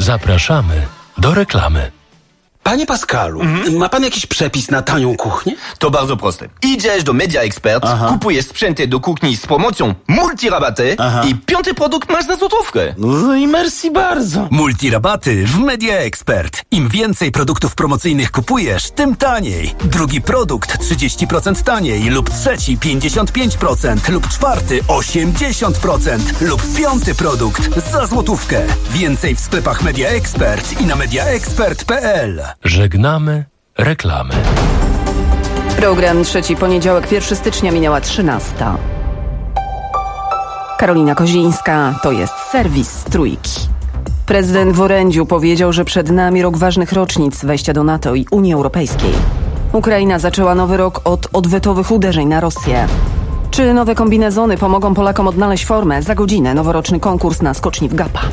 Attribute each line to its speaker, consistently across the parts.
Speaker 1: Zapraszamy do reklamy.
Speaker 2: Panie Pascalu, ma pan jakiś przepis na tanią kuchnię?
Speaker 3: To bardzo proste. Idziesz do Media Expert, kupujesz sprzęty do kuchni z promocją Multirabaty i 5. produkt masz za złotówkę.
Speaker 2: No i merci bardzo.
Speaker 4: Multirabaty w Media Expert. Im więcej produktów promocyjnych kupujesz, tym taniej. Drugi produkt 30% taniej lub trzeci 55% lub czwarty 80% lub 5. produkt za złotówkę. Więcej w sklepach Media Expert i na mediaexpert.pl.
Speaker 1: Żegnamy reklamy.
Speaker 5: Program Trzeci Poniedziałek, 1 stycznia, minęła 13. Karolina Kozińska, to jest serwis Trójki. Prezydent w orędziu powiedział, że przed nami rok ważnych rocznic wejścia do NATO i Unii Europejskiej. Ukraina zaczęła nowy rok od odwetowych uderzeń na Rosję. Czy nowe kombinezony pomogą Polakom odnaleźć formę? Za godzinę noworoczny konkurs na skoczni w Gapa.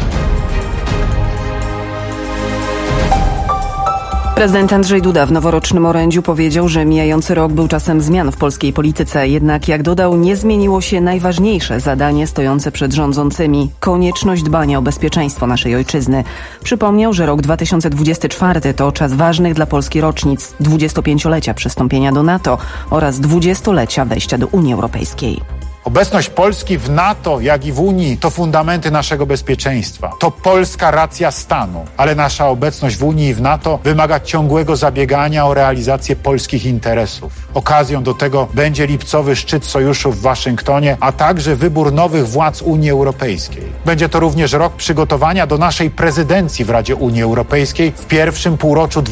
Speaker 5: Prezydent Andrzej Duda w noworocznym orędziu powiedział, że mijający rok był czasem zmian w polskiej polityce. Jednak, jak dodał, nie zmieniło się najważniejsze zadanie stojące przed rządzącymi – konieczność dbania o bezpieczeństwo naszej ojczyzny. Przypomniał, że rok 2024 to czas ważnych dla Polski rocznic, 25-lecia przystąpienia do NATO oraz 20-lecia wejścia do Unii Europejskiej.
Speaker 6: Obecność Polski w NATO, jak i w Unii to fundamenty naszego bezpieczeństwa. To polska racja stanu, ale nasza obecność w Unii i w NATO wymaga ciągłego zabiegania o realizację polskich interesów. Okazją do tego będzie lipcowy szczyt sojuszu w Waszyngtonie, a także wybór nowych władz Unii Europejskiej. Będzie to również rok przygotowania do naszej prezydencji w Radzie Unii Europejskiej w pierwszym półroczu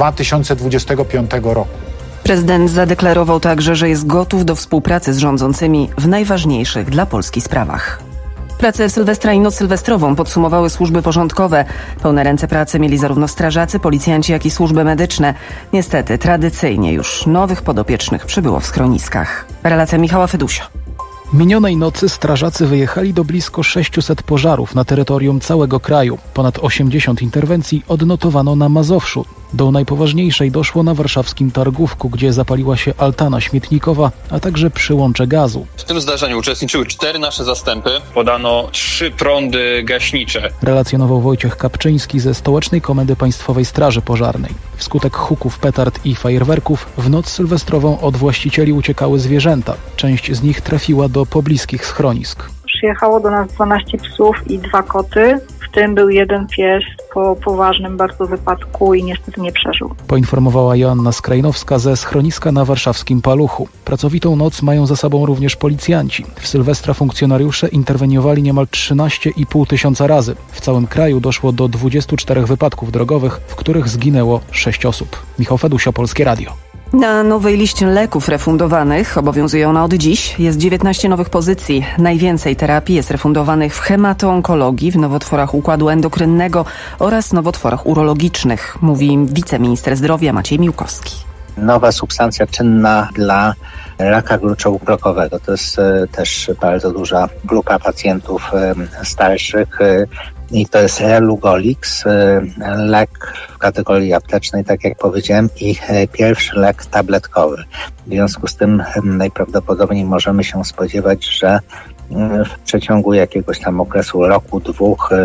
Speaker 6: 2025 roku.
Speaker 5: Prezydent zadeklarował także, że jest gotów do współpracy z rządzącymi w najważniejszych dla Polski sprawach. Pracę Sylwestra i noc sylwestrową podsumowały służby porządkowe. Pełne ręce pracy mieli zarówno strażacy, policjanci, jak i służby medyczne. Niestety, tradycyjnie już nowych podopiecznych przybyło w schroniskach. Relacja Michała Fedusio.
Speaker 7: Minionej nocy strażacy wyjechali do blisko 600 pożarów na terytorium całego kraju. Ponad 80 interwencji odnotowano na Mazowszu. Do najpoważniejszej doszło na warszawskim Targówku, gdzie zapaliła się altana śmietnikowa, a także przyłącze gazu.
Speaker 8: W tym zdarzeniu uczestniczyły 4 nasze zastępy. Podano 3 prądy gaśnicze.
Speaker 7: Relacjonował Wojciech Kapczyński ze Stołecznej Komendy Państwowej Straży Pożarnej. Wskutek huków petard i fajerwerków w noc sylwestrową od właścicieli uciekały zwierzęta. Część z nich trafiła do pobliskich schronisk.
Speaker 9: Przyjechało do nas 12 psów i 2 koty. W tym był 1 pies po poważnym bardzo wypadku i niestety nie przeżył.
Speaker 7: Poinformowała Joanna Skrajnowska ze schroniska na warszawskim Paluchu. Pracowitą noc mają za sobą również policjanci. W Sylwestra funkcjonariusze interweniowali niemal 13,5 tysiąca razy. W całym kraju doszło do 24 wypadków drogowych, w których zginęło 6 osób. Michał Fedusio, Polskie Radio.
Speaker 5: Na nowej liście leków refundowanych, obowiązuje ona od dziś, jest 19 nowych pozycji. Najwięcej terapii jest refundowanych w hemato-onkologii, w nowotworach układu endokrynnego oraz nowotworach urologicznych, mówi wiceminister zdrowia Maciej Miłkowski.
Speaker 10: Nowa substancja czynna dla raka gruczołu-krokowego. To jest też bardzo duża grupa pacjentów starszych. I to jest Relugolix, lek w kategorii aptecznej, tak jak powiedziałem, i pierwszy lek tabletkowy. W związku z tym najprawdopodobniej możemy się spodziewać, że w przeciągu jakiegoś tam okresu roku, 2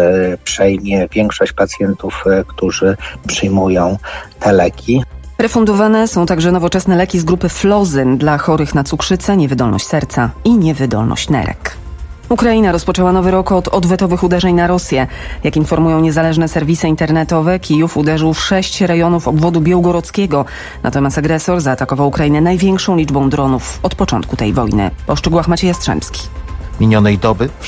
Speaker 10: przejmie większość pacjentów, którzy przyjmują te leki.
Speaker 5: Refundowane są także nowoczesne leki z grupy Flozyn dla chorych na cukrzycę, niewydolność serca i niewydolność nerek. Ukraina rozpoczęła nowy rok od odwetowych uderzeń na Rosję. Jak informują niezależne serwisy internetowe, Kijów uderzył w 6 rejonów obwodu białgorodzkiego. Natomiast agresor zaatakował Ukrainę największą liczbą dronów od początku tej wojny. O szczegółach Maciej Jastrzębski.
Speaker 11: Minionej doby, w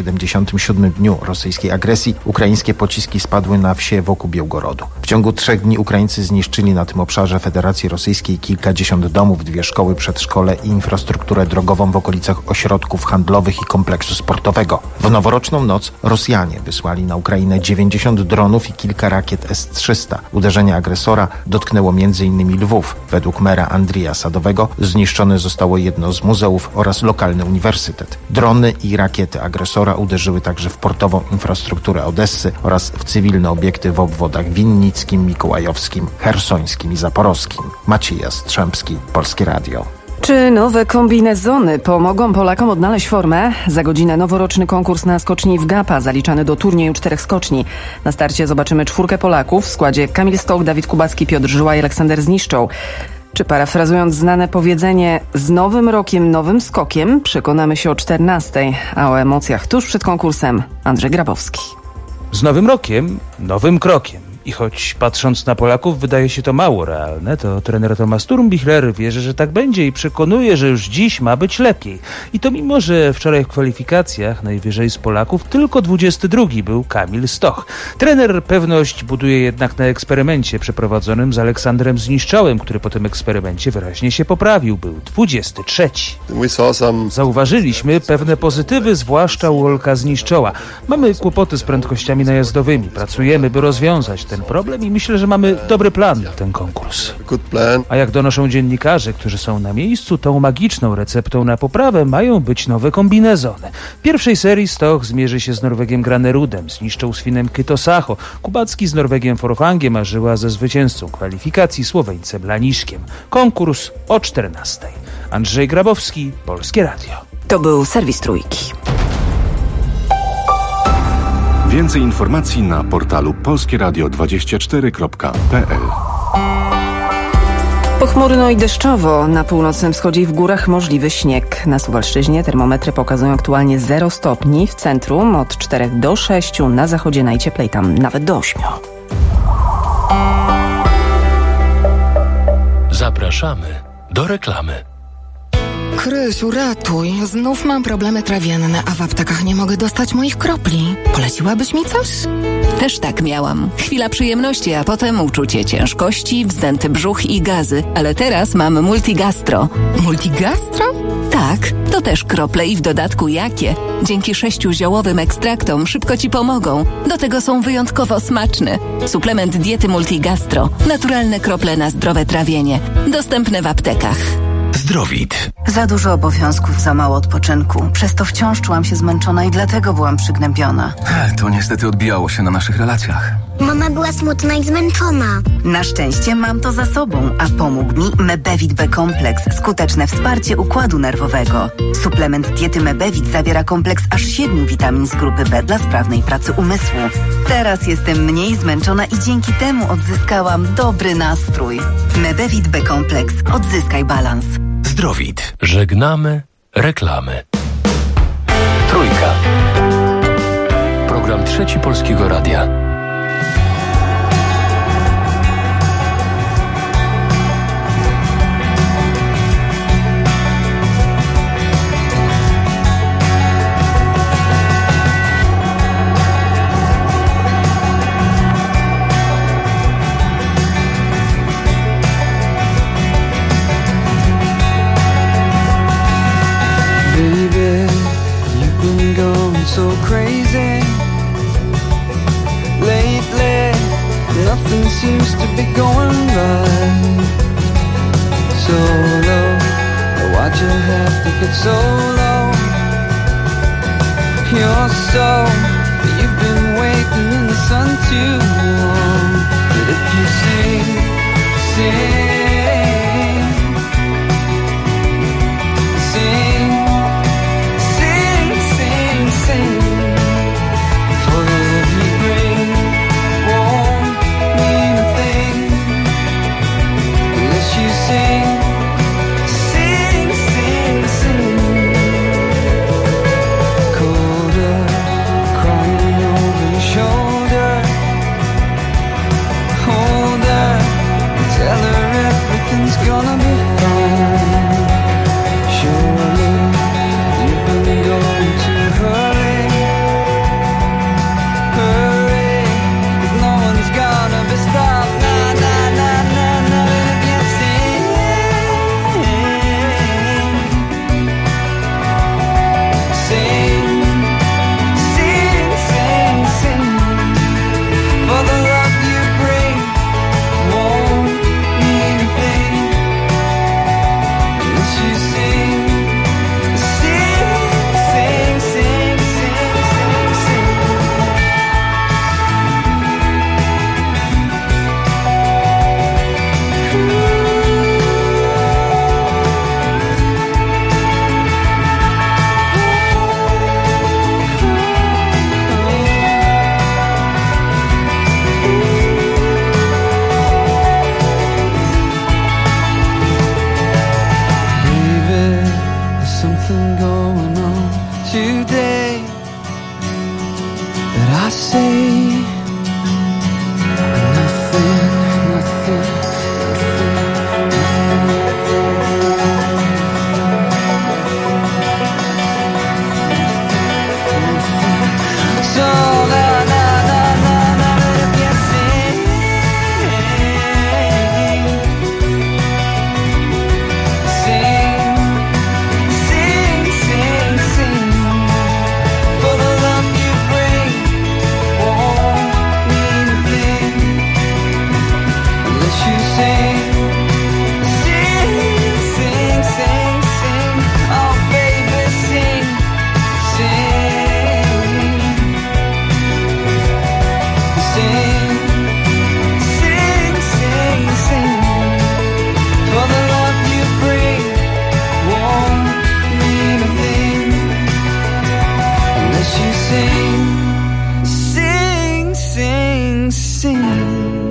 Speaker 11: 677 dniu rosyjskiej agresji, ukraińskie pociski spadły na wsie wokół Białgorodu. W ciągu 3 dni Ukraińcy zniszczyli na tym obszarze Federacji Rosyjskiej kilkadziesiąt domów, 2 szkoły, przedszkole i infrastrukturę drogową w okolicach ośrodków handlowych i kompleksu sportowego. W noworoczną noc Rosjanie wysłali na Ukrainę 90 dronów i kilka rakiet S-300. Uderzenie agresora dotknęło m.in. Lwów. Według mera Andrija Sadowego zniszczone zostało jedno z muzeów oraz lokalny uniwersytet. Drony i rakiety agresora uderzyły także w portową infrastrukturę Odessy oraz w cywilne obiekty w obwodach winnickim, mikołajowskim, chersońskim i zaporowskim. Maciej Jastrzębski, Polskie Radio.
Speaker 5: Czy nowe kombinezony pomogą Polakom odnaleźć formę? Za godzinę noworoczny konkurs na skoczni w Gapa, zaliczany do turnieju 4 skoczni. Na starcie zobaczymy 4 Polaków w składzie: Kamil Stoch, Dawid Kubacki, Piotr Żyła i Aleksander Zniszczoł. Czy parafrazując znane powiedzenie, z nowym rokiem, nowym skokiem, przekonamy się o 14:00, a o emocjach tuż przed konkursem Andrzej Grabowski.
Speaker 12: Z nowym rokiem, nowym krokiem. I choć patrząc na Polaków wydaje się to mało realne, to trener Thomas Sturmbichler wierzy, że tak będzie i przekonuje, że już dziś ma być lepiej. I to mimo, że wczoraj w kwalifikacjach najwyżej z Polaków tylko 22 był Kamil Stoch. Trener pewność buduje jednak na eksperymencie przeprowadzonym z Aleksandrem Zniszczałem, który po tym eksperymencie wyraźnie się poprawił. Był 23. Zauważyliśmy pewne pozytywy, zwłaszcza u Olka Zniszczoła. Mamy kłopoty z prędkościami najazdowymi. Pracujemy, by rozwiązać ten problem i myślę, że mamy dobry plan na ten konkurs. A jak donoszą dziennikarze, którzy są na miejscu, tą magiczną receptą na poprawę mają być nowe kombinezony. W pierwszej serii Stoch zmierzy się z Norwegiem Granerudem, Zniszczą z Finem Kytosaho, Kubacki z Norwegiem Forfangiem, a Żyła ze zwycięzcą kwalifikacji Słoweńcem Laniszkiem. Konkurs o 14:00. Andrzej Grabowski, Polskie Radio.
Speaker 5: To był serwis Trójki.
Speaker 13: Więcej informacji na portalu polskieradio24.pl.
Speaker 5: Pochmurno i deszczowo. Na północnym wschodzie i w górach możliwy śnieg. Na Suwalszczyźnie termometry pokazują aktualnie 0 stopni. W centrum od 4 do 6. Na zachodzie najcieplej, tam nawet do 8.
Speaker 1: Zapraszamy do reklamy.
Speaker 14: Krysiu, ratuj. Znów mam problemy trawienne, a w aptekach nie mogę dostać moich kropli. Poleciłabyś mi coś?
Speaker 15: Też tak miałam. Chwila przyjemności, a potem uczucie ciężkości, wzdęty brzuch i gazy. Ale teraz mam Multigastro.
Speaker 14: Multigastro?
Speaker 15: Tak, to też krople i w dodatku jakie. Dzięki 6 ziołowym ekstraktom szybko Ci pomogą. Do tego są wyjątkowo smaczne. Suplement diety Multigastro. Naturalne krople na zdrowe trawienie. Dostępne w aptekach.
Speaker 16: Zdrowit.
Speaker 17: Za dużo obowiązków, za mało odpoczynku. Przez to wciąż czułam się zmęczona i dlatego byłam przygnębiona.
Speaker 16: To niestety odbijało się na naszych relacjach.
Speaker 18: Mama była smutna i zmęczona.
Speaker 17: Na szczęście mam to za sobą, a pomógł mi Mebevit B-kompleks. Skuteczne wsparcie układu nerwowego. Suplement diety Mebevit zawiera kompleks aż 7 witamin z grupy B dla sprawnej pracy umysłu. Teraz jestem mniej zmęczona i dzięki temu odzyskałam dobry nastrój. Mebevit B-kompleks. Odzyskaj balans.
Speaker 16: Zdrowit.
Speaker 1: Żegnamy reklamy. Trójka. Program Trzeci Polskiego Radia.
Speaker 19: So crazy lately, nothing seems to be going right. So low, why'd you have to get so low? You're so, you've been waiting in the sun too long. But if you sing, for the love you bring won't mean a thing unless you sing. Colder, crying over your shoulder.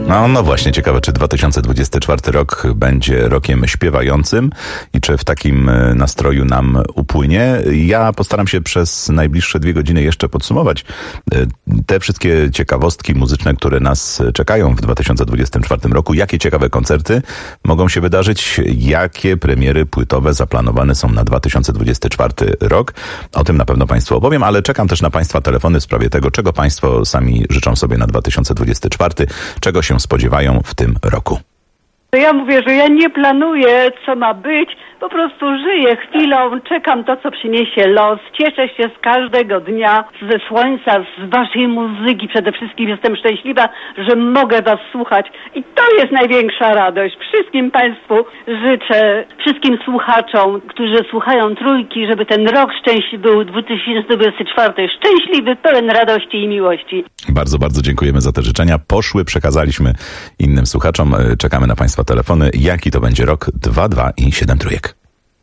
Speaker 20: No właśnie, ciekawe, czy 2024 rok będzie rokiem śpiewającym i czy w takim nastroju nam upłynie. Ja postaram się przez najbliższe 2 godziny jeszcze podsumować te wszystkie ciekawostki muzyczne, które nas czekają w 2024 roku. Jakie ciekawe koncerty mogą się wydarzyć, jakie premiery płytowe zaplanowane są na 2024 rok. O tym na pewno Państwu opowiem, ale czekam też na Państwa telefony w sprawie tego, czego Państwo sami życzą sobie na 2024, czego się spodziewają w tym roku.
Speaker 21: Ja mówię, że ja nie planuję, co ma być, po prostu żyję chwilą, czekam to, co przyniesie los, cieszę się z każdego dnia, ze słońca, z waszej muzyki, przede wszystkim jestem szczęśliwa, że mogę was słuchać i to jest największa radość. Wszystkim Państwu życzę, wszystkim słuchaczom, którzy słuchają Trójki, żeby ten rok szczęśliwy był 2024, szczęśliwy, pełen radości i miłości.
Speaker 20: Bardzo, bardzo dziękujemy za te życzenia. Poszły, przekazaliśmy innym słuchaczom, czekamy na Państwa telefony. Jaki to będzie rok? 2 i 7 trójek.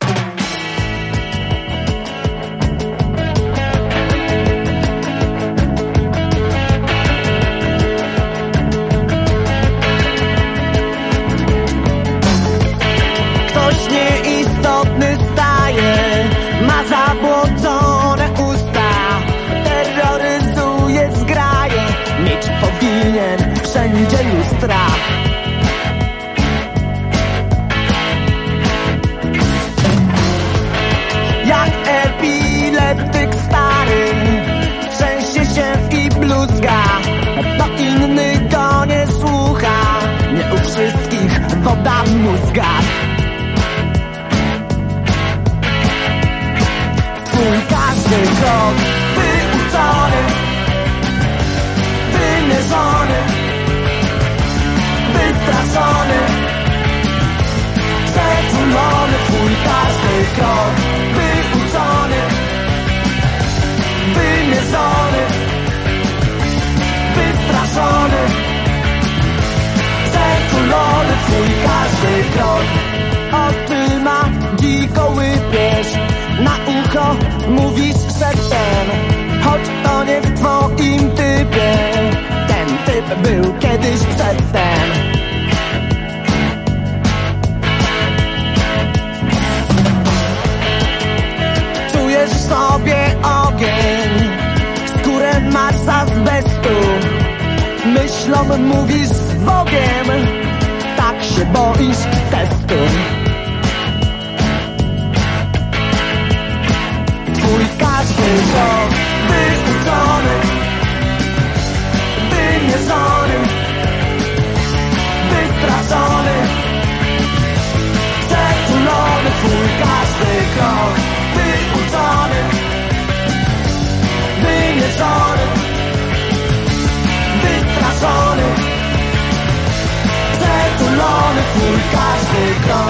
Speaker 22: Ktoś nieistotny staje, ma zabłocone usta, terroryzuje zgraje, mieć powinien wszędzie lustra. Jak epileptyk stary, trzęsie się i bluzga, bo inny go nie słucha, nie u wszystkich woda w mózgach. Twój każdy krok wyuczony, wymierzony, wystraszony, przeczulony. Twój każdy krok wyuczony, wymierzony, wystraszony, przeczulony. Twój każdy krok oczyma dziko łypiesz, na ucho mówisz szeptem, choć to nie w twoim typie, ten typ był kiedyś przedtem. Czujesz w sobie ogień, skórę masz z azbestu, myślą mówisz z Bogiem, tak się boisz testu. Twój każdy krok wyuczony, wymierzony, wystraszony, przeczulony. Twój każdy krok wyuczony, wymierzony, wystraszony, przeczulony. Twój każdy krok.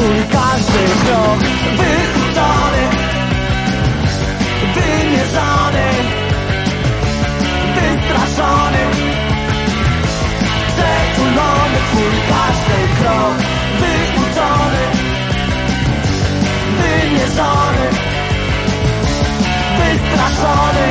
Speaker 22: twój każdy krok. Wyuczony, wymierzony, wystraszony, przetulony twój każdy krok. Wyuczony, wymierzony, wystraszony,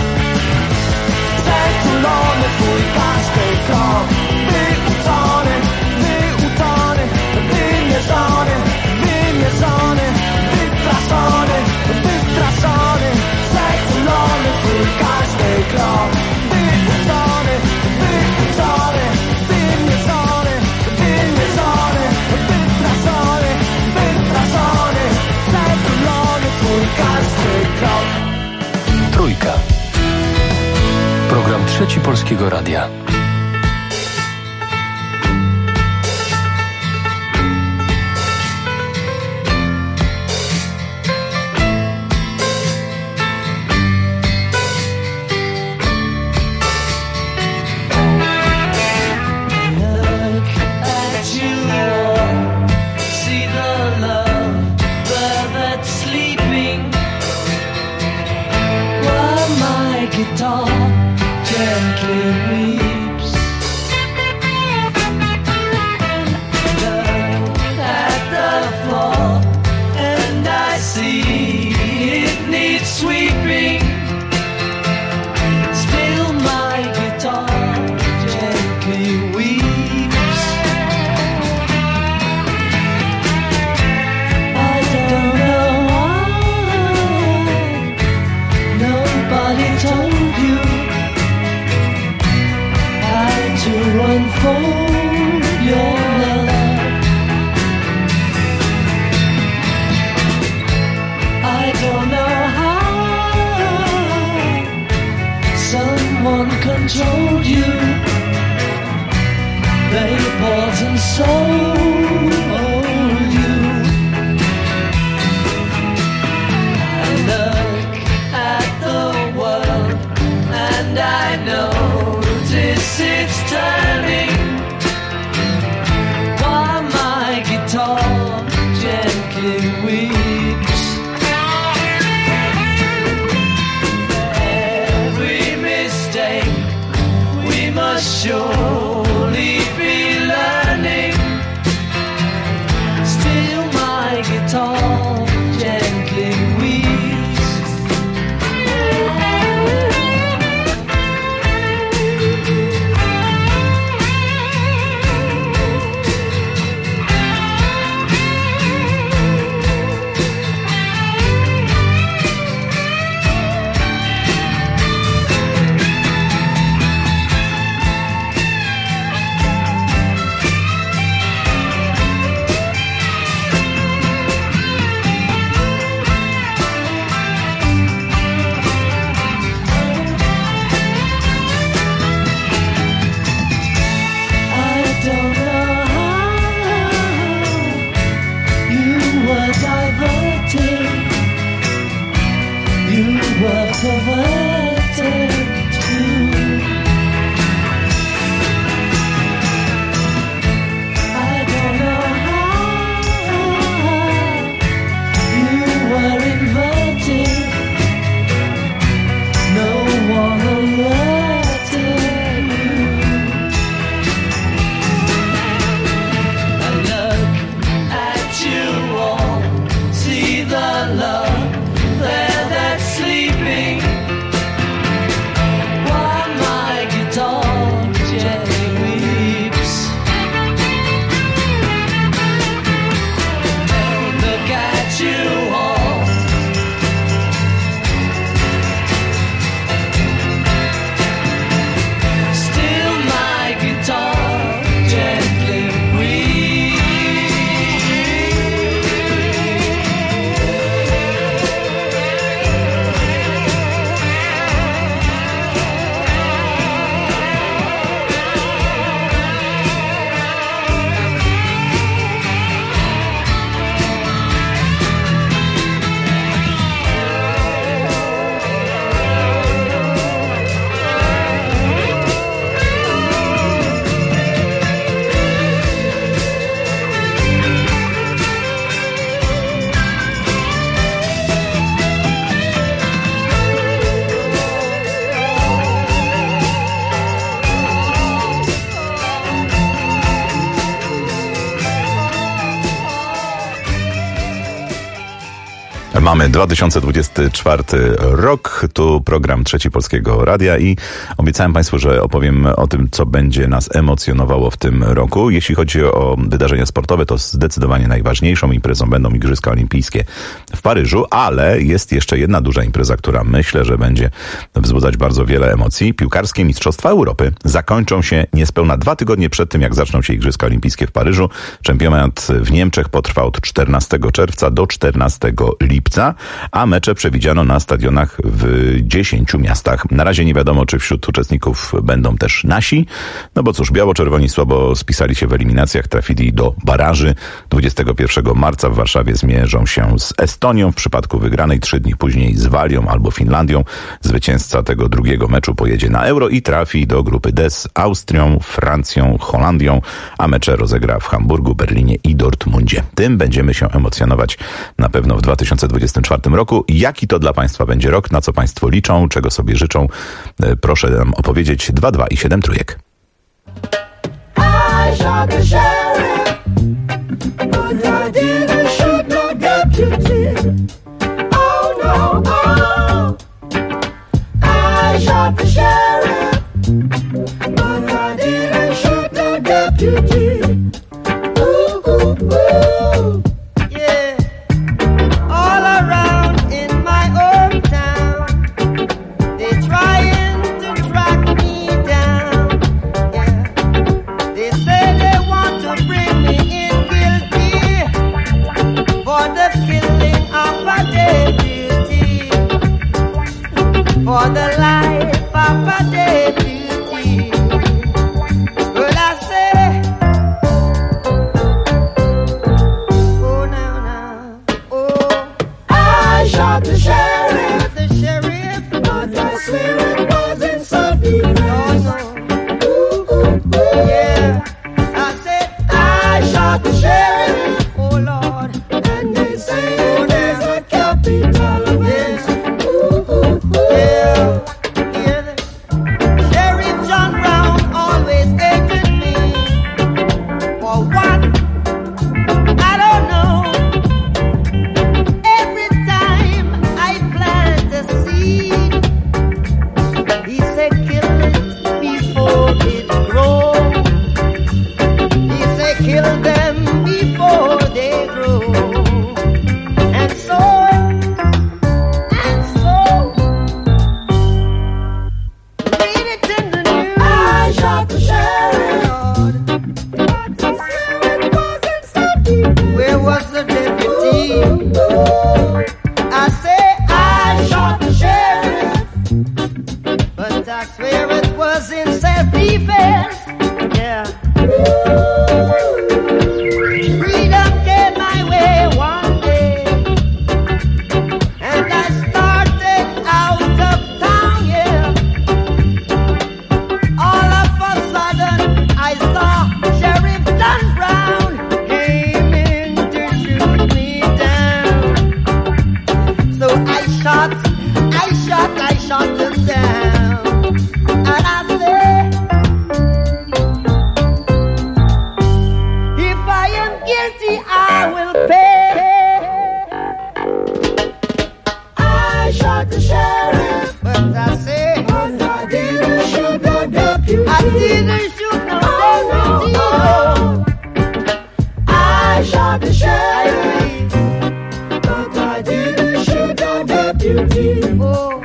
Speaker 22: przetulony twój każdy krok. Wyuczony, wyuczony, wymierzony, wymierzony, wystraszony, wystraszony, przetulony twój każdy krok. Wyuczony, wyuczony, wymierzony, wymierzony, wystraszony, wystraszony, przetulony twój każdy krok.
Speaker 1: Trójka. Program Trzeci Polskiego Radia.
Speaker 22: Guitar gently weeps. Look at the floor and I see it needs sweeping. Still my guitar gently weeps. I don't know why nobody told to unfold your love. I don't know how someone controlled you. They bought and sold you. I look at the world and I notice it's turning. While my guitar gently weeps. Every mistake we must surely be learning. Still my guitar gently weeps. See the love there that's sleeping.
Speaker 20: Mamy 2024 rok, tu program Trzeci Polskiego Radia i obiecałem Państwu, że opowiem o tym, co będzie nas emocjonowało w tym roku. Jeśli chodzi o wydarzenia sportowe, to zdecydowanie najważniejszą imprezą będą Igrzyska Olimpijskie w Paryżu, ale jest jeszcze jedna duża impreza, która myślę, że będzie wzbudzać bardzo wiele emocji. Piłkarskie Mistrzostwa Europy zakończą się niespełna 2 tygodnie przed tym, jak zaczną się Igrzyska Olimpijskie w Paryżu. Czempionat w Niemczech potrwa od 14 czerwca do 14 lipca, a mecze przewidziano na stadionach w 10 miastach. Na razie nie wiadomo, czy wśród uczestników będą też nasi, no bo cóż, biało-czerwoni słabo spisali się w eliminacjach, trafili do baraży. 21 marca w Warszawie zmierzą się z Estonią, w przypadku wygranej 3 dni później z Walią albo Finlandią. Zwycięzca tego drugiego meczu pojedzie na Euro i trafi do grupy D z Austrią, Francją, Holandią, a mecze rozegra w Hamburgu, Berlinie i Dortmundzie. Tym będziemy się emocjonować na pewno w 2024 roku. Jaki to dla Państwa będzie rok? Na co Państwo liczą? Czego sobie życzą? Proszę nam opowiedzieć. 22 i 7 trójek.
Speaker 22: For the life of a deputy, well I say, oh now, oh, I shot the sheriff, but I swear it wasn't self-defense. Yeah, I said I shot the sheriff, oh Lord, and they say there's a capital offense. Yeah, yeah. Sheriff John Brown always hated me. For what? I don't know. Every time I plant a seed, he said kill it before it grows. He said kill them before they grow. And so where was the deputy? I say I shot the sheriff, but I swear it was in self-defense. Yeah. Freedom came my way one day, and I started out of town, yeah. All of a sudden I saw Sheriff John Brown came in to shoot me down. So I shot him down. And I said, if I am guilty, I will pay. I shot the sheriff, but I say, but I didn't shoot the deputy. I didn't shoot no deputy. No. I shot the sheriff, but I didn't shoot the deputy. Oh,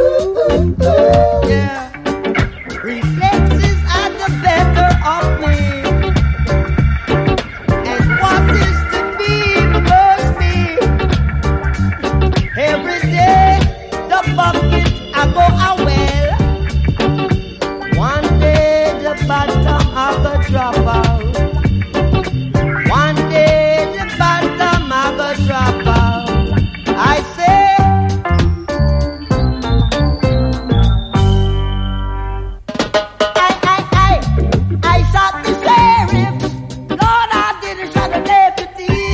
Speaker 22: yeah. Reflexes are the better of me, and what is to be must be. Every day the bucket I go a well. One day the bottom of the drop out. One day the bottom of the drop out. I say, I shot the sheriff. Lord, I didn't shot the deputy.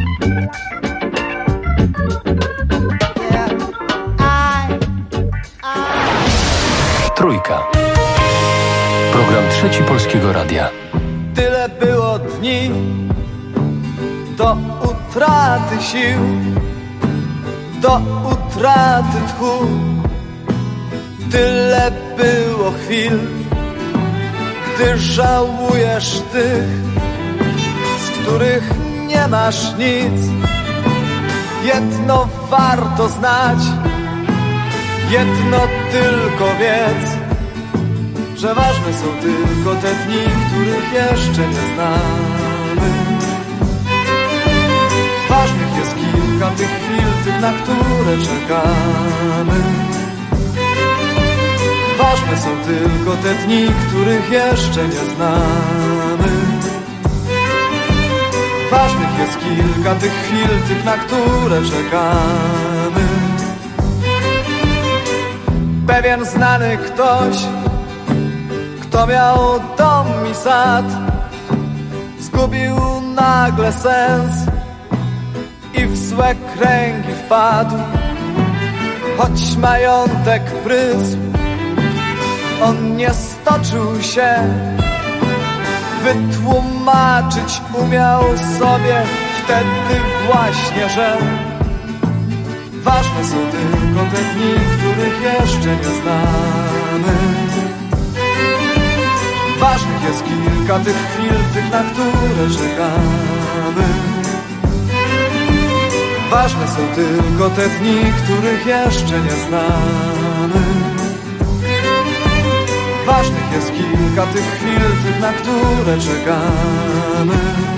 Speaker 22: No. Yeah,
Speaker 1: Trójka. Program Trzeci Polskiego Radia.
Speaker 22: Tyle było dni do utraty sił.
Speaker 2: do utraty tchu. Tyle było chwil, gdy żałujesz tych, z których nie masz nic. Jedno warto znać, jedno tylko wiedz, że ważne są tylko te dni, których jeszcze nie znamy. Ważnych jest kilka tych chwil, tych, na które czekamy. Ważne są tylko te dni, których jeszcze nie znamy. Ważnych jest kilka tych chwil, tych, na które czekamy. Pewien znany ktoś, kto miał dom i sad, zgubił nagle sens i w złe kręgi wpadł. Choć majątek prysł, on nie stoczył się, wytłumaczyć umiał sobie wtedy właśnie, że ważne są tylko te dni, których jeszcze nie znamy. Ważnych jest kilka tych chwil, tych, na które czekamy. Ważne są tylko te dni, których jeszcze nie znamy. Ważnych jest kilka tych chwil, tych, na które czekamy.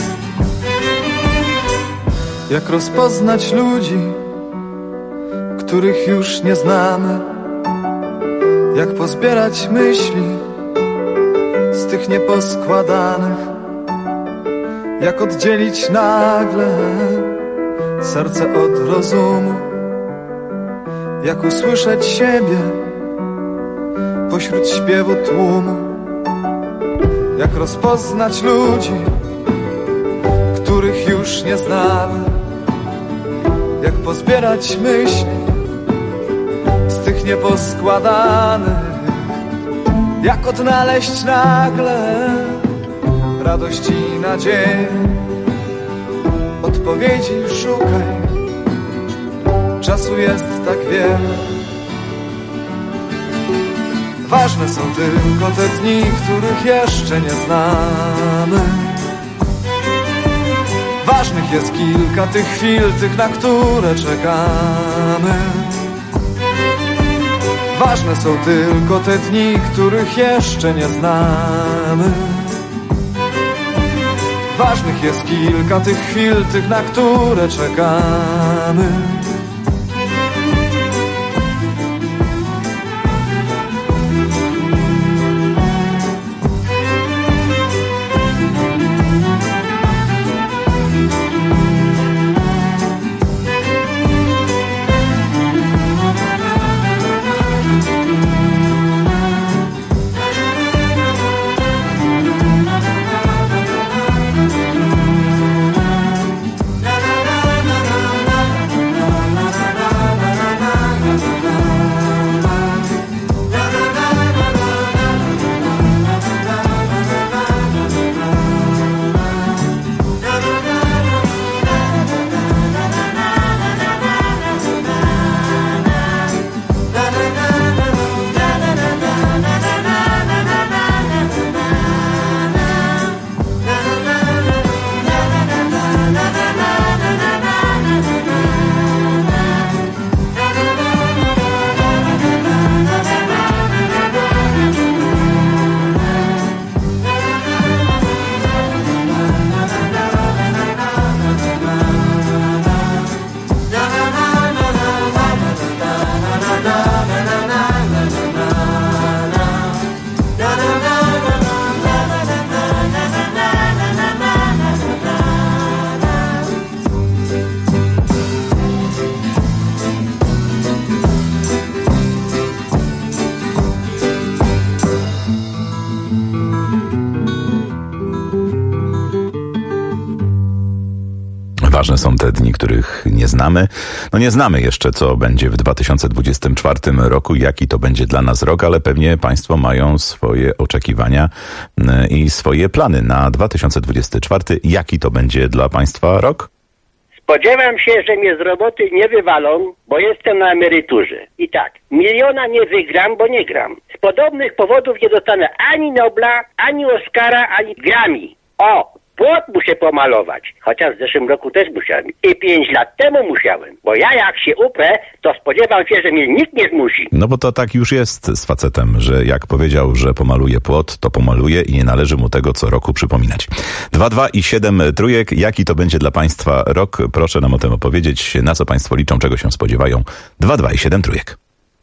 Speaker 2: Jak rozpoznać ludzi, których już nie znamy? Jak pozbierać myśli z tych nieposkładanych? Jak oddzielić nagle serce od rozumu? Jak usłyszeć siebie pośród śpiewu tłumu? Jak rozpoznać ludzi, których już nie znamy? Jak pozbierać myśli z tych nieposkładanych? Jak odnaleźć nagle radość i nadzieję? Odpowiedzi szukaj, czasu jest tak wiele. Ważne są tylko te dni, których jeszcze nie znamy. Ważnych jest kilka tych chwil, tych, na które czekamy. Ważne są tylko te dni, których jeszcze nie znamy. Ważnych jest kilka tych chwil, tych, na które czekamy.
Speaker 20: Ważne są te dni, których nie znamy. No nie znamy jeszcze, co będzie w 2024 roku, jaki to będzie dla nas rok, ale pewnie Państwo mają swoje oczekiwania i swoje plany na 2024. Jaki to będzie dla Państwa rok?
Speaker 3: Spodziewam się, że mnie z roboty nie wywalą, bo jestem na emeryturze. I tak, 1 000 000 nie wygram, bo nie gram. Z podobnych powodów nie dostanę ani Nobla, ani Oscara, ani Grammy. O! Płot muszę pomalować, chociaż w zeszłym roku też musiałem. I 5 lat temu musiałem. Bo ja jak się uprę, to spodziewam się, że mnie nikt nie zmusi.
Speaker 20: No bo to tak już jest z facetem, że jak powiedział, że pomaluje płot, to pomaluje i nie należy mu tego co roku przypominać. 2 i 7 trójek. Jaki to będzie dla Państwa rok? Proszę nam o tym opowiedzieć. Na co Państwo liczą, czego się spodziewają? 2 i 7 trójek.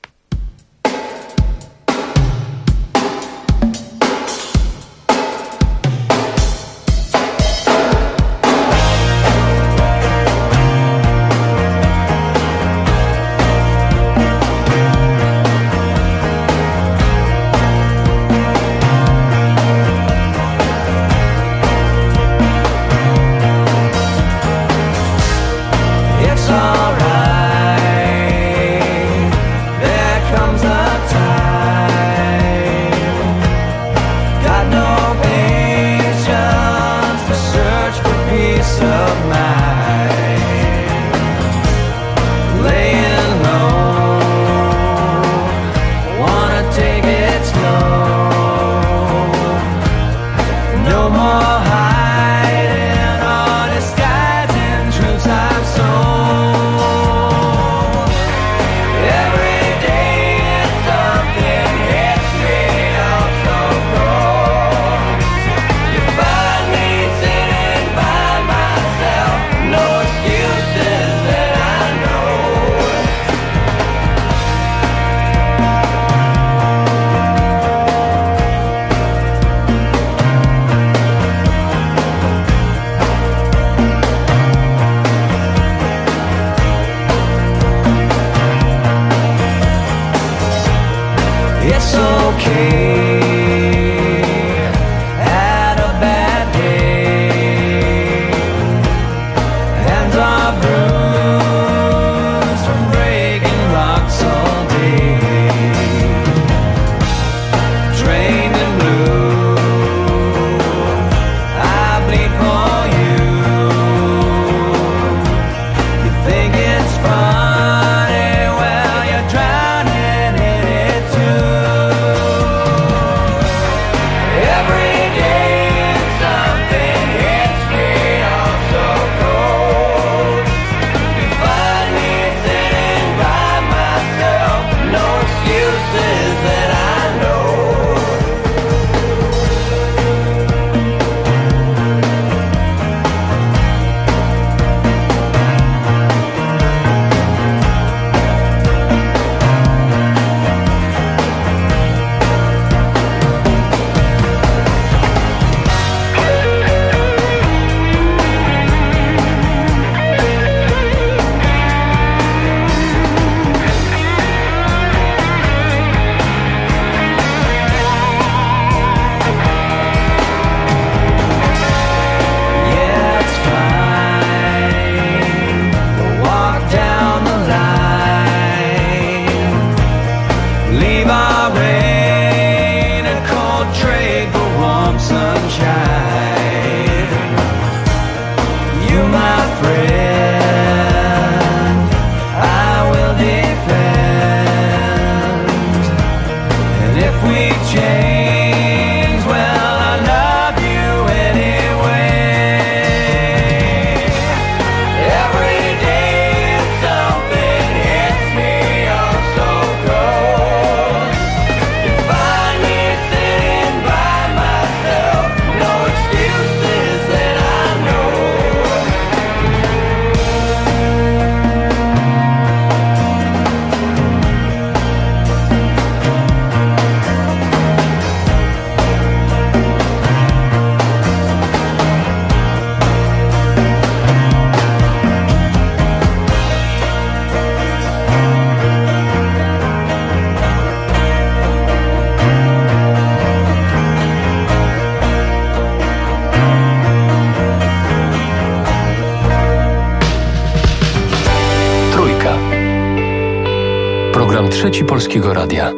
Speaker 1: Program Trzeci Polskiego Radia.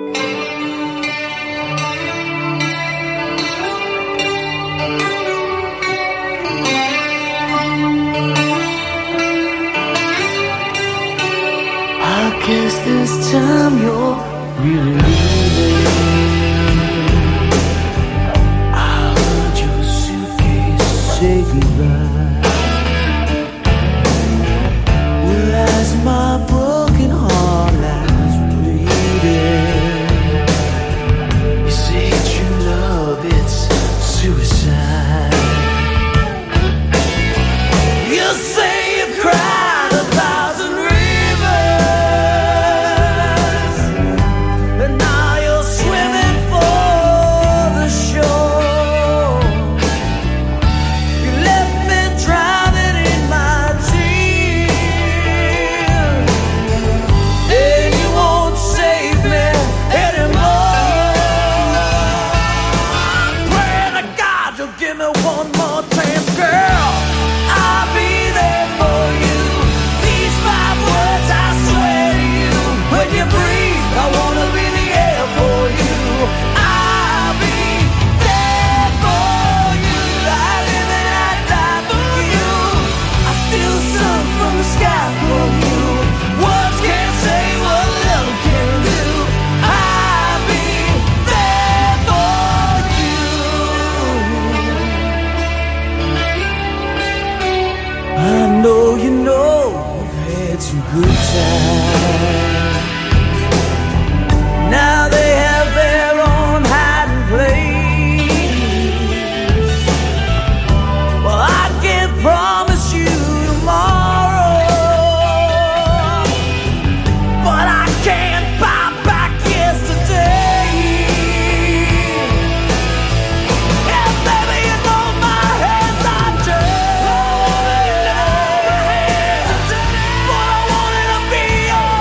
Speaker 19: this time you're really leaving. I heard your suitcase say goodbye. Well, as my broken heart lies bleeding, you say true love, it's suicide. You say you've cried 1,000 rivers, and now you're swimming for the shore. You left me drowning in my tears, and you won't save me anymore. I'm praying to God you'll give me one more chance, girl. I'll be there for you. These 5 words I swear to you. When you breathe, I wanna be the air for you. I'll be there for you. I live and I die for you. I steal sun from the sky for you. Words can't say what love can do. I'll be there for you. I know you know I've had some good times. Now they have their own hiding place. Well, I can't promise you tomorrow, but I can't buy back yesterday. And baby, you know my hands are dirty, but I wanted to be your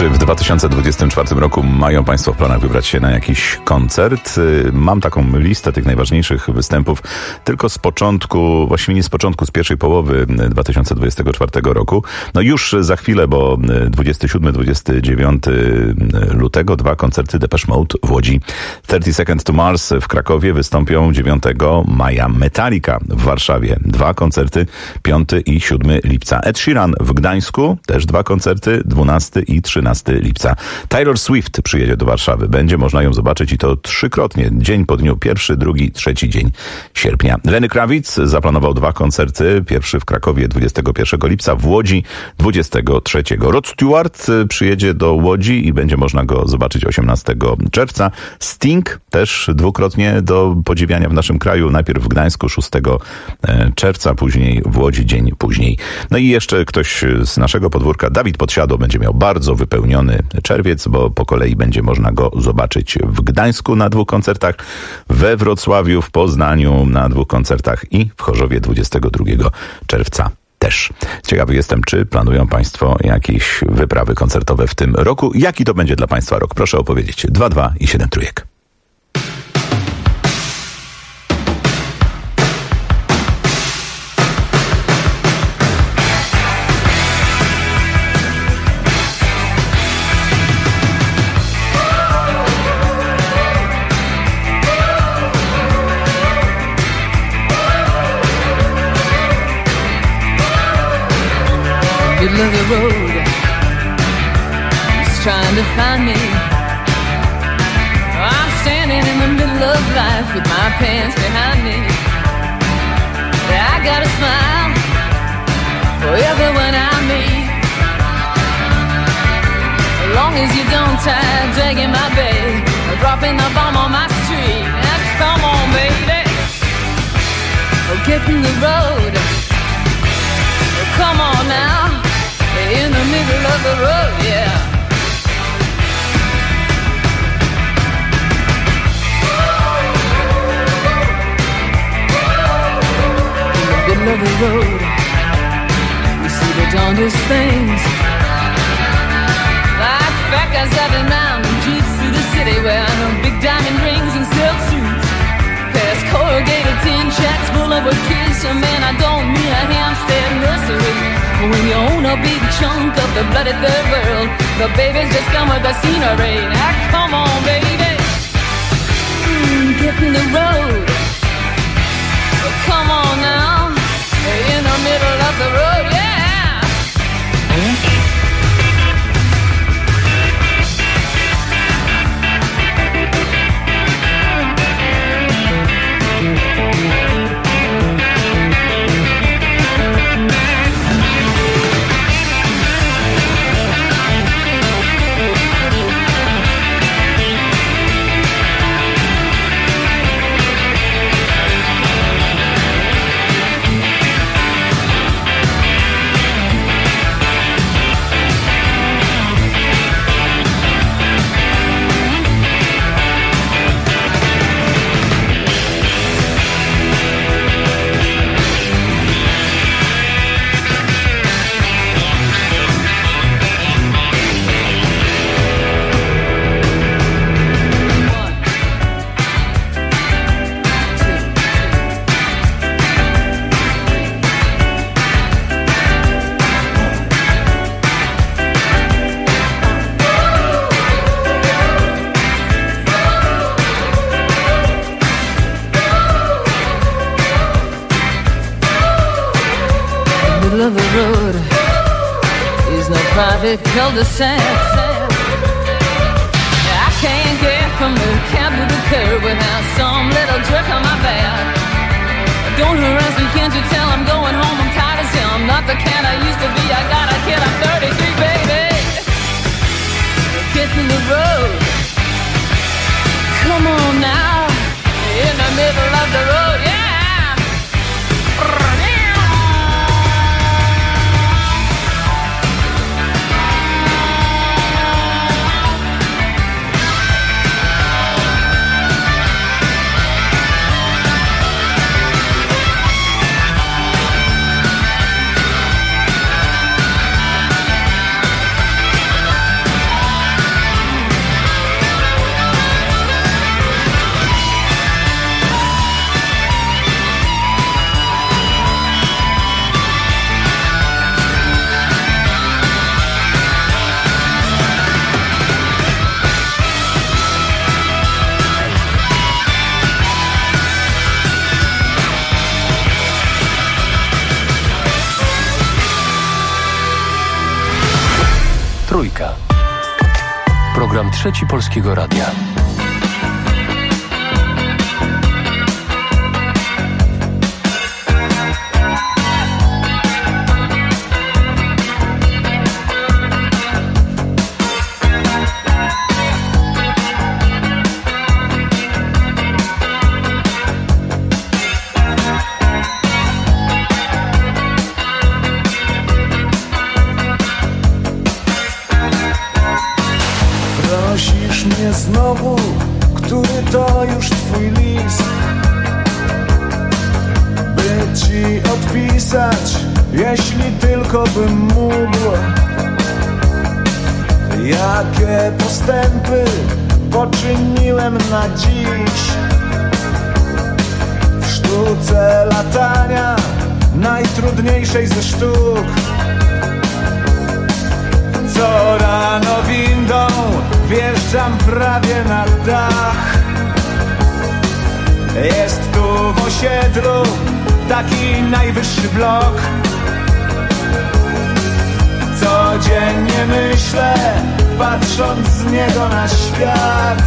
Speaker 20: Czy w 2024 roku mają Państwo w planach wybrać się na jakiś koncert? Mam taką listę tych najważniejszych występów tylko z początku, właściwie nie z początku, z pierwszej połowy 2024 roku. No już za chwilę, bo 27-29 lutego 2 koncerty Depeche Mode w Łodzi. 30 Seconds to Mars w Krakowie wystąpią 9 maja. Metallica w Warszawie. 2 koncerty 5 i 7 lipca. Ed Sheeran w Gdańsku. Też 2 koncerty 12 i 13 lipca. Taylor Swift przyjedzie do Warszawy. Będzie można ją zobaczyć i to 3-krotnie. Dzień po dniu. 1., 2., 3 dzień sierpnia. Lenny Kravitz zaplanował 2 koncerty. Pierwszy w Krakowie 21 lipca, w Łodzi 23. Rod Stewart przyjedzie do Łodzi i będzie można go zobaczyć 18 czerwca. Sting też 2-krotnie do podziwiania w naszym kraju. Najpierw w Gdańsku 6 czerwca, później w Łodzi dzień później. No i jeszcze ktoś z naszego podwórka, Dawid Podsiadło, będzie miał bardzo wypełniony czerwiec, bo po kolei będzie można go zobaczyć w Gdańsku na 2 koncertach, we Wrocławiu, w Poznaniu na 2 koncertach i w Chorzowie 22 czerwca też. Ciekawy jestem, czy planują Państwo jakieś wyprawy koncertowe w tym roku. Jaki to będzie dla Państwa rok? Proszę opowiedzieć. 22 i 7 trójek.
Speaker 4: Middle of the road, he's trying to find me. I'm standing in the middle of life with my pants behind me. I got a smile for everyone I meet, as long as you don't try dragging my bag or dropping the bomb on my street. Now come on, baby, get in the road. Come on now, in the middle of the road, yeah. In the middle of the road, you see the darndest things, like fat guys driving round in jeeps through the city wearing big diamond rings and silk suits, past corrugated tin shacks full of a kiss. Man, I don't mean a Hampstead nursery. When you own a big chunk of the bloody third world, the babies just come with the scenery. Now come on, baby, get in the road. Come on now, in the middle of the road, yeah. Of the road is no private cul-de-sac. I can't get from the cab to the curb without some little jerk on my back. Don't harass me, can't you tell I'm going home? I'm tired as hell, I'm not the cat I used to be. I got a kid, I'm 33, baby. Get in the road. Come on now, in the middle of the road, yeah.
Speaker 1: Program Trzeci Polskiego Radia.
Speaker 2: Prosisz mnie znowu, który to już twój list, by ci odpisać, jeśli tylko bym mógł. Jakie postępy poczyniłem na dziś w sztuce latania, najtrudniejszej ze sztuk. Co rano windą wjeżdżam prawie na dach. Jest tu w osiedlu taki najwyższy blok. Codziennie myślę, patrząc z niego na świat,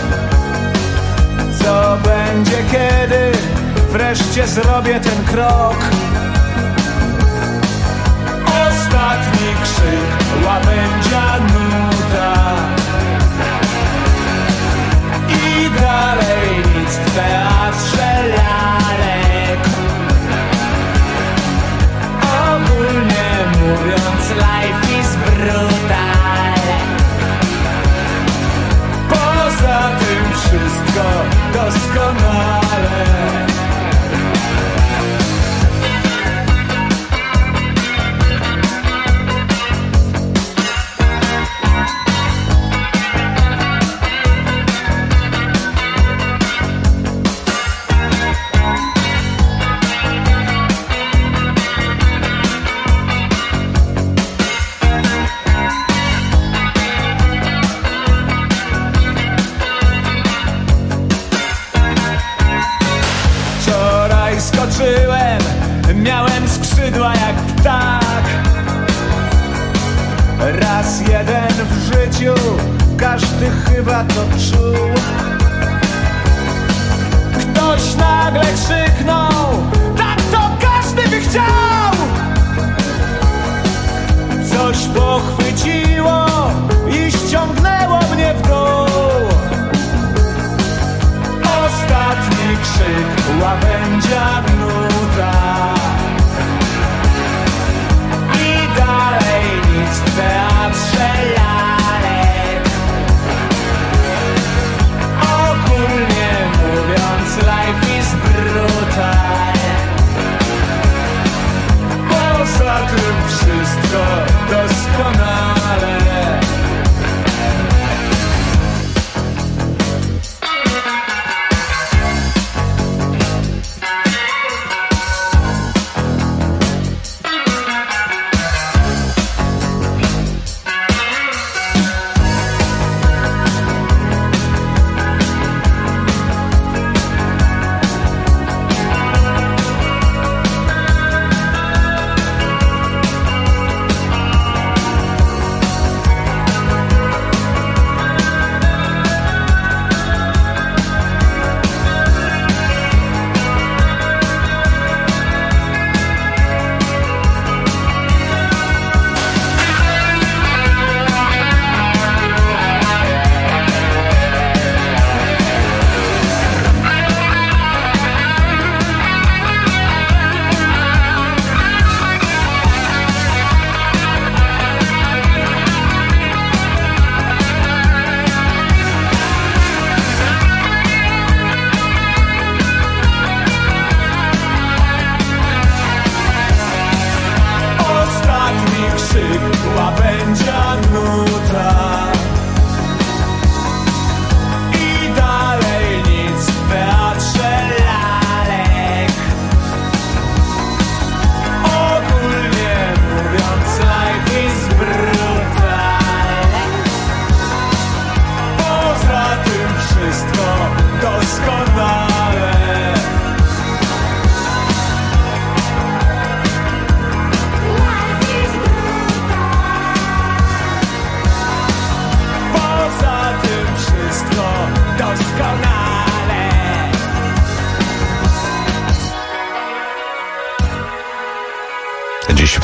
Speaker 2: co będzie, kiedy wreszcie zrobię ten krok. Ostatni krzyk, łabędzia nuta i dalej nic w teatrze lalek. Ogólnie mówiąc, life is brutal. Poza tym wszystko doskonale. Miałem skrzydła jak ptak. Raz jeden w życiu, każdy chyba to czuł. Ktoś nagle krzyknął, tak to każdy by chciał. Coś pochwyciło i ściągnęło mnie w dół. Ostatni krzyk, łabędzia nuta i dalej nic w teatrze lalek. Ogólnie mówiąc, life is brutal.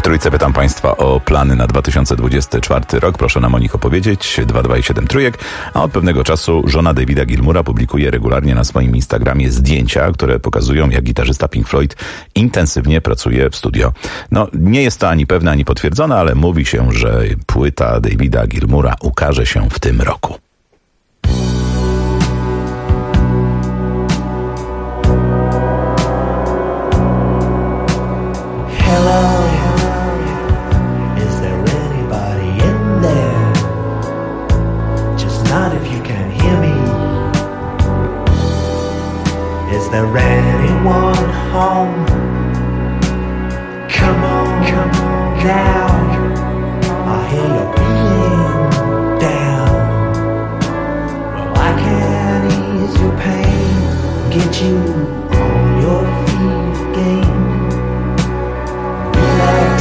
Speaker 20: Trójce pytam Państwa o plany na 2024 rok. Proszę nam o nich opowiedzieć. 227 trójek. A od pewnego czasu żona Davida Gilmoura publikuje regularnie na swoim Instagramie zdjęcia, które pokazują, jak gitarzysta Pink Floyd intensywnie pracuje w studio. No, nie jest to ani pewne, ani potwierdzone, ale mówi się, że płyta Davida Gilmoura ukaże się w tym roku.
Speaker 6: Is there anyone home? Come on now. I hear you're feeling down. Well, I can ease your pain, get you on your feet again. Relax.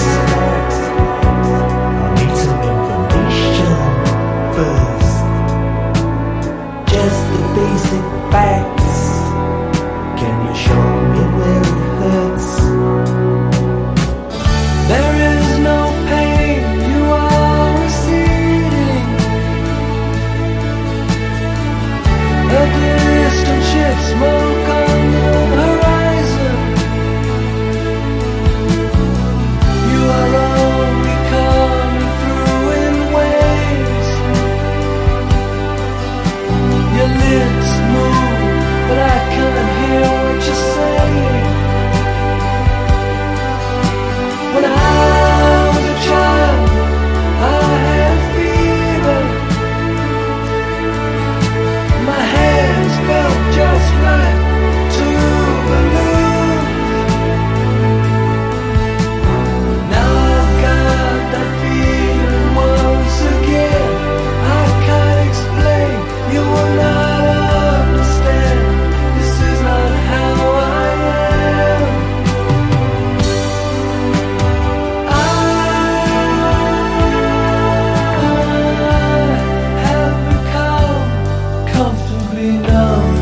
Speaker 6: I need some information first. Just the basic facts. Can you show me where it hurts? There is no pain, you are receding. A distant ship, smoke on the horizon. You are only coming through in waves. Your lips move, but I can't hear what you're saying. When I was a child, I had fever. My hands felt just like two balloons. Now I've got that feeling once again. I can't explain, you will not understand. This is not how I am. I have become comfortably numb.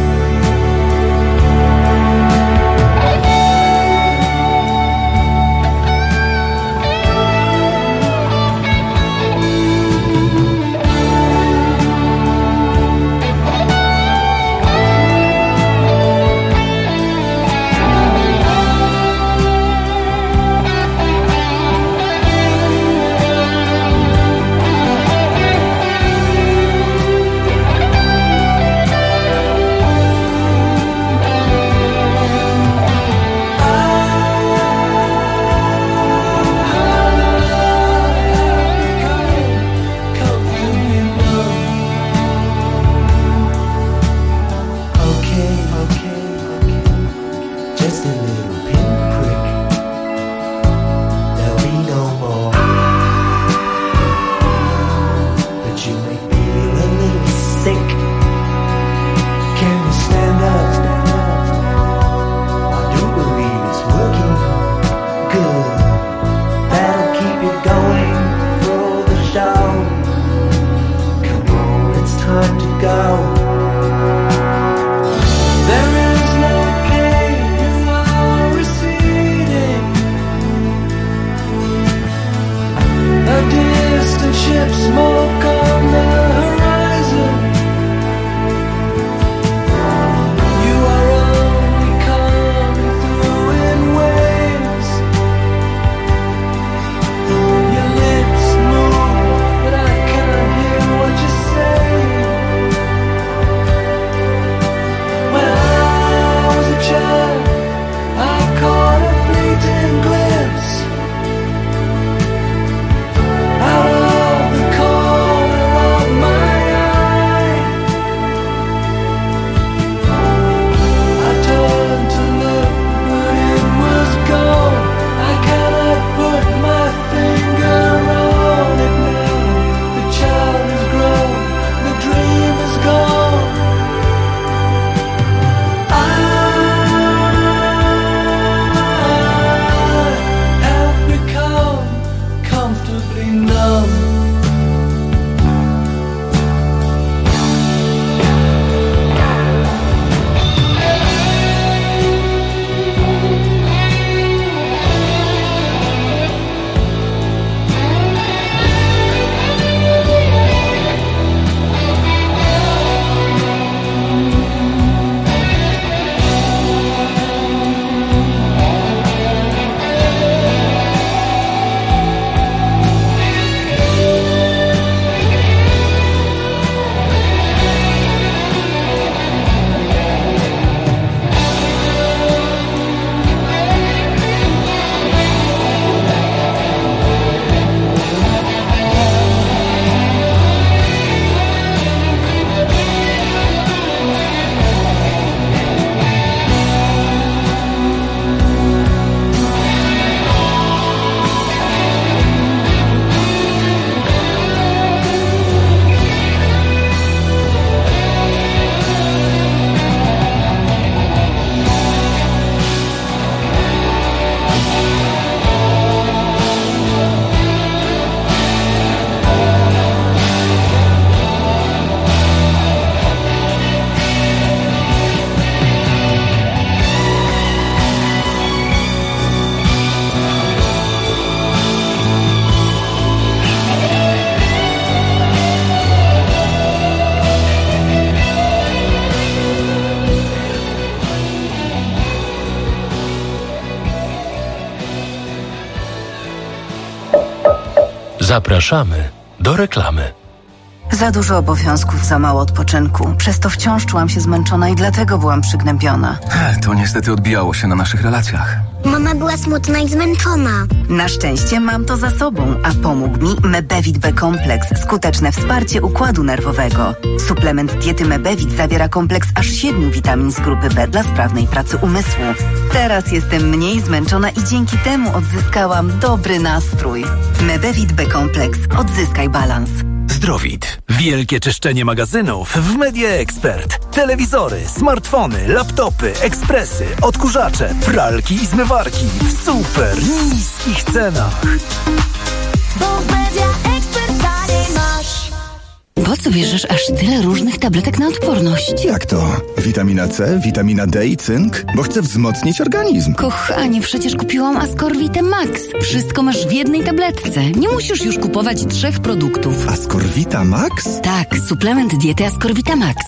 Speaker 6: Just a little pinprick. There'll be no more. But you may feel a little sick. Can you stand up? I do believe it's working good. That'll keep you going for the show. Come on, it's time to go. There is no pain, you are
Speaker 1: Zapraszamy do reklamy.
Speaker 17: Za dużo obowiązków, za mało odpoczynku. Przez to wciąż czułam się zmęczona i dlatego byłam przygnębiona.
Speaker 16: To niestety odbijało się na naszych relacjach.
Speaker 18: Mama była smutna i zmęczona.
Speaker 17: Na szczęście mam to za sobą, a pomógł mi Mebevit B-kompleks. Skuteczne wsparcie układu nerwowego. Suplement diety Mebevit zawiera kompleks aż 7 witamin z grupy B dla sprawnej pracy umysłu. Teraz jestem mniej zmęczona i dzięki temu odzyskałam dobry nastrój. Mebevit B-kompleks. Odzyskaj balans.
Speaker 8: Zdrowit. Wielkie czyszczenie magazynów w Media Expert. Telewizory, smartfony, laptopy, ekspresy, odkurzacze, pralki i zmywarki w super niskich cenach.
Speaker 4: Bo w Media Expert taniej masz.
Speaker 9: Po co bierzesz aż tyle różnych tabletek na odporność?
Speaker 23: Jak to? Witamina C, witamina D i cynk? Bo chcę wzmocnić organizm.
Speaker 9: Kochanie, przecież kupiłam Ascorvitę Max. Wszystko masz w jednej tabletce. Nie musisz już kupować 3 produktów.
Speaker 23: Ascorvita Max?
Speaker 9: Tak, suplement diety Ascorvita Max.